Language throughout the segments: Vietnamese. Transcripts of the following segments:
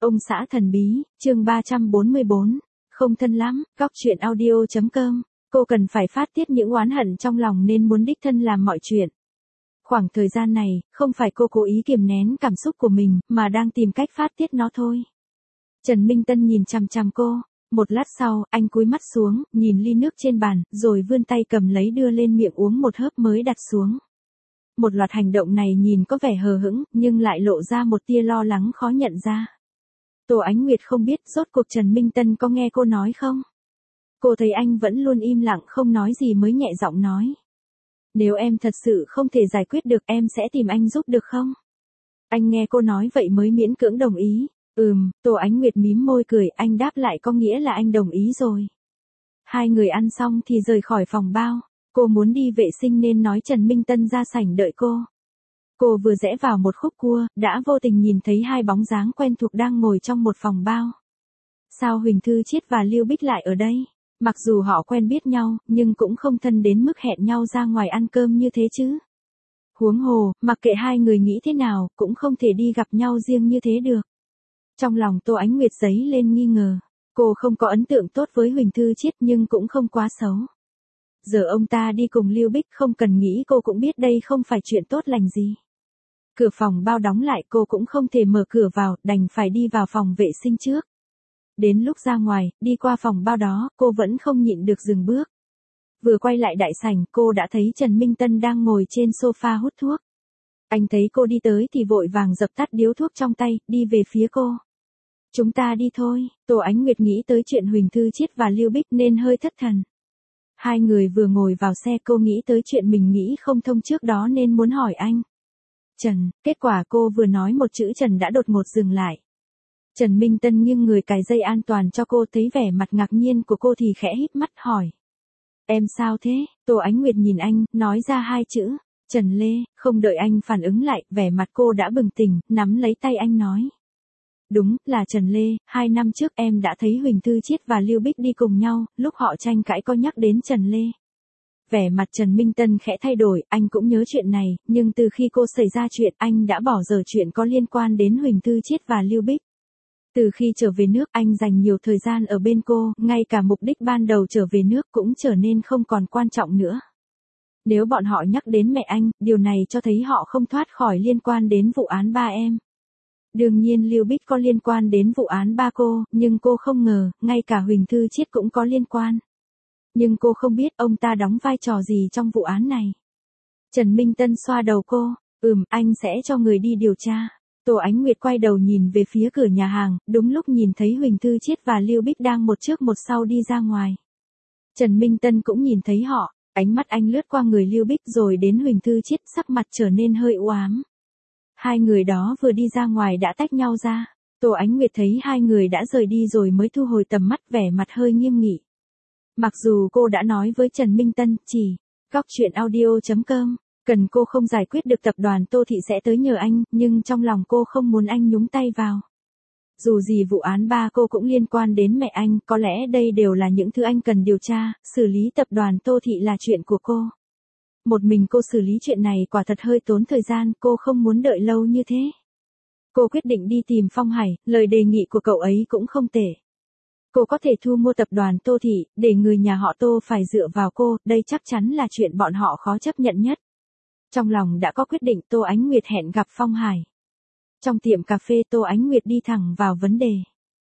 Ông xã thần bí, chương 344. Không thân lắm, góc chuyện audio.com. Cô cần phải phát tiết những oán hận trong lòng nên muốn đích thân làm mọi chuyện. Khoảng thời gian này, không phải cô cố ý kiềm nén cảm xúc của mình, mà đang tìm cách phát tiết nó thôi. Trần Minh Tân nhìn chằm chằm cô. Một lát sau, anh cúi mắt xuống, nhìn ly nước trên bàn, rồi vươn tay cầm lấy đưa lên miệng uống một hớp mới đặt xuống. Một loạt hành động này nhìn có vẻ hờ hững, nhưng lại lộ ra một tia lo lắng khó nhận ra. Tô Ánh Nguyệt không biết rốt cuộc Trần Minh Tân có nghe cô nói không? Cô thấy anh vẫn luôn im lặng không nói gì mới nhẹ giọng nói. Nếu em thật sự không thể giải quyết được em sẽ tìm anh giúp được không? Anh nghe cô nói vậy mới miễn cưỡng đồng ý. Tô Ánh Nguyệt mím môi cười, anh đáp lại có nghĩa là anh đồng ý rồi. Hai người ăn xong thì rời khỏi phòng bao. Cô muốn đi vệ sinh nên nói Trần Minh Tân ra sảnh đợi cô. Cô vừa rẽ vào một khúc cua, đã vô tình nhìn thấy hai bóng dáng quen thuộc đang ngồi trong một phòng bao. Sao Huỳnh Thư Chiết và Lưu Bích lại ở đây? Mặc dù họ quen biết nhau, nhưng cũng không thân đến mức hẹn nhau ra ngoài ăn cơm như thế chứ. Huống hồ, mặc kệ hai người nghĩ thế nào, cũng không thể đi gặp nhau riêng như thế được. Trong lòng Tô Ánh Nguyệt dấy lên nghi ngờ. Cô không có ấn tượng tốt với Huỳnh Thư Chiết nhưng cũng không quá xấu. Giờ ông ta đi cùng Lưu Bích không cần nghĩ cô cũng biết đây không phải chuyện tốt lành gì. Cửa phòng bao đóng lại cô cũng không thể mở cửa vào, đành phải đi vào phòng vệ sinh trước. Đến lúc ra ngoài, đi qua phòng bao đó, cô vẫn không nhịn được dừng bước. Vừa quay lại đại sảnh, cô đã thấy Trần Minh Tân đang ngồi trên sofa hút thuốc. Anh thấy cô đi tới thì vội vàng dập tắt điếu thuốc trong tay, đi về phía cô. Chúng ta đi thôi. Tô Ánh Nguyệt nghĩ tới chuyện Huỳnh Thư Chiết và Lưu Bích nên hơi thất thần. Hai người vừa ngồi vào xe cô nghĩ tới chuyện mình nghĩ không thông trước đó nên muốn hỏi anh. Trần, kết quả cô vừa nói một chữ Trần đã đột ngột dừng lại. Trần Minh Tân nghiêng người cài dây an toàn cho cô, thấy vẻ mặt ngạc nhiên của cô thì khẽ híp mắt hỏi. Em sao thế? Tô Ánh Nguyệt nhìn anh, nói ra hai chữ. Trần Lê, không đợi anh phản ứng lại, vẻ mặt cô đã bừng tỉnh, nắm lấy tay anh nói. Đúng, là Trần Lê, 2 năm trước em đã thấy Huỳnh Thư Chiết và Lưu Bích đi cùng nhau, lúc họ tranh cãi có nhắc đến Trần Lê. Vẻ mặt Trần Minh Tân khẽ thay đổi, anh cũng nhớ chuyện này, nhưng từ khi cô xảy ra chuyện anh đã bỏ dở chuyện có liên quan đến Huỳnh Thư Chiết và Lưu Bích. Từ khi trở về nước anh dành nhiều thời gian ở bên cô, ngay cả mục đích ban đầu trở về nước cũng trở nên không còn quan trọng nữa. Nếu bọn họ nhắc đến mẹ anh, điều này cho thấy họ không thoát khỏi liên quan đến vụ án ba em. Đương nhiên Lưu Bích có liên quan đến vụ án ba cô, nhưng cô không ngờ, ngay cả Huỳnh Thư Chiết cũng có liên quan. Nhưng cô không biết ông ta đóng vai trò gì trong vụ án này. Trần Minh Tân xoa đầu cô, anh sẽ cho người đi điều tra. Tô Ánh Nguyệt quay đầu nhìn về phía cửa nhà hàng, đúng lúc nhìn thấy Huỳnh Thư Chiết và Lưu Bích đang một trước một sau đi ra ngoài. Trần Minh Tân cũng nhìn thấy họ, ánh mắt anh lướt qua người Lưu Bích rồi đến Huỳnh Thư Chiết, sắc mặt trở nên hơi u ám. Hai người đó vừa đi ra ngoài đã tách nhau ra. Tô Ánh Nguyệt thấy hai người đã rời đi rồi mới thu hồi tầm mắt, vẻ mặt hơi nghiêm nghị. Mặc dù cô đã nói với Trần Minh Tân, góc chuyện audio.com, cần cô không giải quyết được tập đoàn Tô Thị sẽ tới nhờ anh, nhưng trong lòng cô không muốn anh nhúng tay vào. Dù gì vụ án ba cô cũng liên quan đến mẹ anh, có lẽ đây đều là những thứ anh cần điều tra, xử lý tập đoàn Tô Thị là chuyện của cô. Một mình cô xử lý chuyện này quả thật hơi tốn thời gian, cô không muốn đợi lâu như thế. Cô quyết định đi tìm Phong Hải, lời đề nghị của cậu ấy cũng không tệ. Cô có thể thu mua tập đoàn Tô Thị, để người nhà họ Tô phải dựa vào cô, đây chắc chắn là chuyện bọn họ khó chấp nhận nhất. Trong lòng đã có quyết định, Tô Ánh Nguyệt hẹn gặp Phong Hải. Trong tiệm cà phê Tô Ánh Nguyệt đi thẳng vào vấn đề.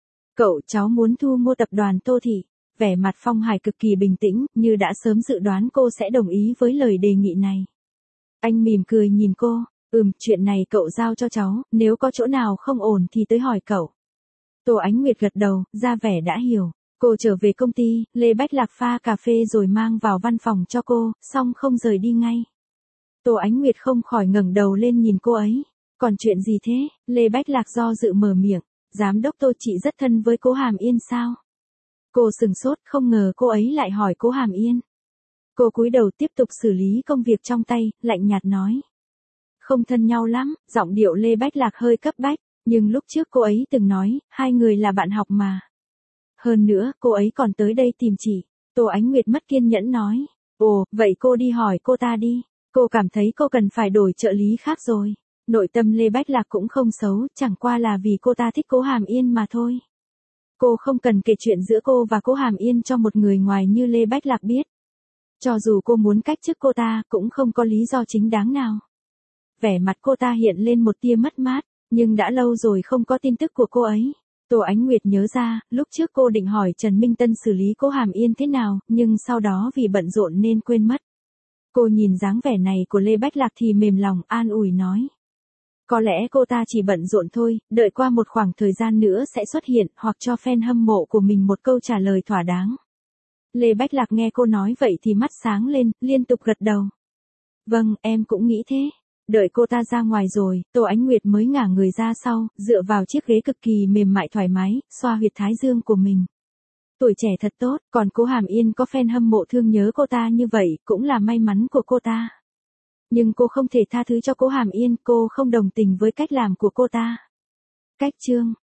Cháu muốn thu mua tập đoàn Tô Thị. Vẻ mặt Phong Hải cực kỳ bình tĩnh, như đã sớm dự đoán cô sẽ đồng ý với lời đề nghị này. Anh mỉm cười nhìn cô, chuyện này cậu giao cho cháu, nếu có chỗ nào không ổn thì tới hỏi cậu. Tô Ánh Nguyệt gật đầu, ra vẻ đã hiểu. Cô trở về công ty, Lê Bách Lạc pha cà phê rồi mang vào văn phòng cho cô, xong không rời đi ngay. Tô Ánh Nguyệt không khỏi ngẩng đầu lên nhìn cô ấy. Còn chuyện gì thế? Lê Bách Lạc do dự mở miệng. Giám đốc Tô chị rất thân với cố Hàm Yên sao? Cô sừng sốt, không ngờ cô ấy lại hỏi cố Hàm Yên. Cô cúi đầu tiếp tục xử lý công việc trong tay, lạnh nhạt nói. Không thân nhau lắm, giọng điệu Lê Bách Lạc hơi cấp bách, nhưng lúc trước cô ấy từng nói, hai người là bạn học mà. Hơn nữa, cô ấy còn tới đây tìm chị. Tô Ánh Nguyệt mất kiên nhẫn nói. Ồ, vậy cô đi hỏi cô ta đi. Cô cảm thấy cô cần phải đổi trợ lý khác rồi. Nội tâm Lê Bách Lạc cũng không xấu, chẳng qua là vì cô ta thích Cố Hàm Yên mà thôi. Cô không cần kể chuyện giữa cô và Cố Hàm Yên cho một người ngoài như Lê Bách Lạc biết. Cho dù cô muốn cách chức cô ta, cũng không có lý do chính đáng nào. Vẻ mặt cô ta hiện lên một tia mất mát, nhưng đã lâu rồi không có tin tức của cô ấy. Tô Ánh Nguyệt nhớ ra, lúc trước cô định hỏi Trần Minh Tân xử lý Cố Hàm Yên thế nào, nhưng sau đó vì bận rộn nên quên mất. Cô nhìn dáng vẻ này của Lê Bách Lạc thì mềm lòng an ủi nói. Có lẽ cô ta chỉ bận rộn thôi, đợi qua một khoảng thời gian nữa sẽ xuất hiện, hoặc cho fan hâm mộ của mình một câu trả lời thỏa đáng. Lê Bách Lạc nghe cô nói vậy thì mắt sáng lên, liên tục gật đầu. Vâng, em cũng nghĩ thế. Đợi cô ta ra ngoài rồi, Tô Ánh Nguyệt mới ngả người ra sau, dựa vào chiếc ghế cực kỳ mềm mại thoải mái, xoa huyệt thái dương của mình. Tuổi trẻ thật tốt, còn Cố Hàm Yên có fan hâm mộ thương nhớ cô ta như vậy, cũng là may mắn của cô ta. Nhưng cô không thể tha thứ cho Cố Hàm Yên, cô không đồng tình với cách làm của cô ta. Cách chương